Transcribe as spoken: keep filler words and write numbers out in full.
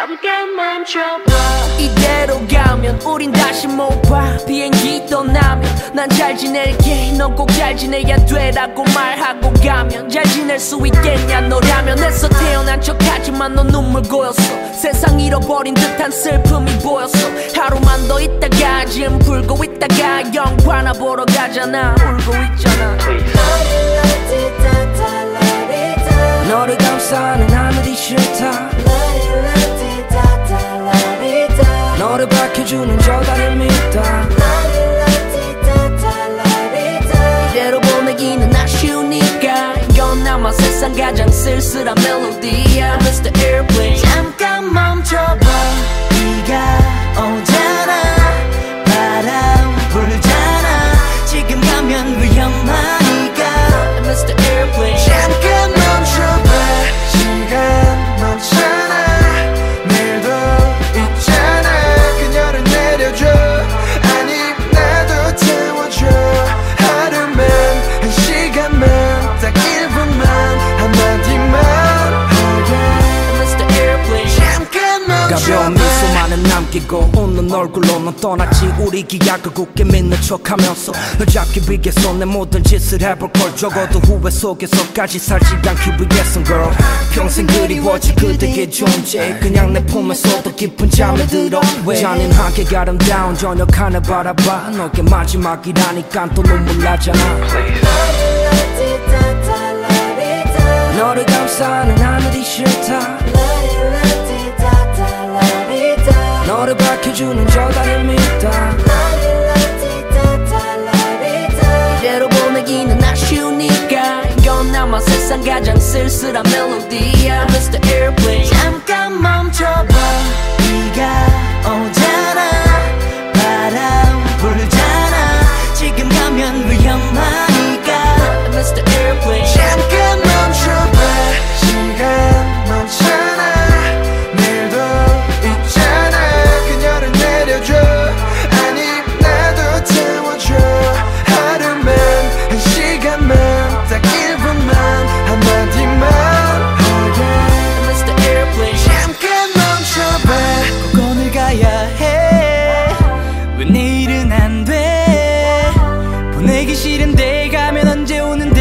잠깐 멈춰봐. 이대로 가면 우린 다시 못 봐. 비행기 떠나면 난 잘 지낼게, 넌 꼭 잘 지내야 돼라고 말하고 가면 잘 지낼 수 있겠냐 너라면. 애써 태어난 척하지만 넌 눈물 고였어. 세상 잃어버린 듯한 슬픔이 보였어. 하루만 더 있다가 지금 불고 있다가 영화나 보러 가잖아. 울고 있잖아. 너를 감싸는 하늘이 싫다. 너를 밝혀주는 저 달을 믿다. 이대로 보내기는 아쉬우니까 이건 아마 세상 가장 쓸쓸한 멜로디야. 미스터 Airplane 잠깐 멈춰봐. 비가 오잖아. 바람 불잖아. 지금 가면 위험하니까 미스터 Airplane 잠깐 멈춰봐. 시간 멈춰. 가벼운 미소만은 남기고 웃는 얼굴로 넌 떠났지. 우리 기약을 굳게 믿는 척하면서 널 잡기 위해서 내 모든 짓을 해볼 걸. 적어도 후회 속에서까지 살지 않기 위해선 girl. 평생 그리워질 그대의 존재. 그냥 내 품에서도 깊은 잠에 들어. 잔인하게 아름다운 저녁 하늘 바라봐. 너게 마지막이라니까 또 눈물 나잖아. 너를 감싸는 하늘이 싫다. 너를 밝혀주는 저 달을 믿다. 이대로 보내기는 아쉬우니까 이건 아마 세상 가장 쓸쓸한 멜로디야. 미스터 Airplane 잠깐 멈춰봐. 비가 오잖아. 바람 불잖아. 지금 가면 위험하니까 미스터 Airplane 잠깐 멈춰봐. 시간 멈춰. 보내기 싫은데 가면 언제 오는데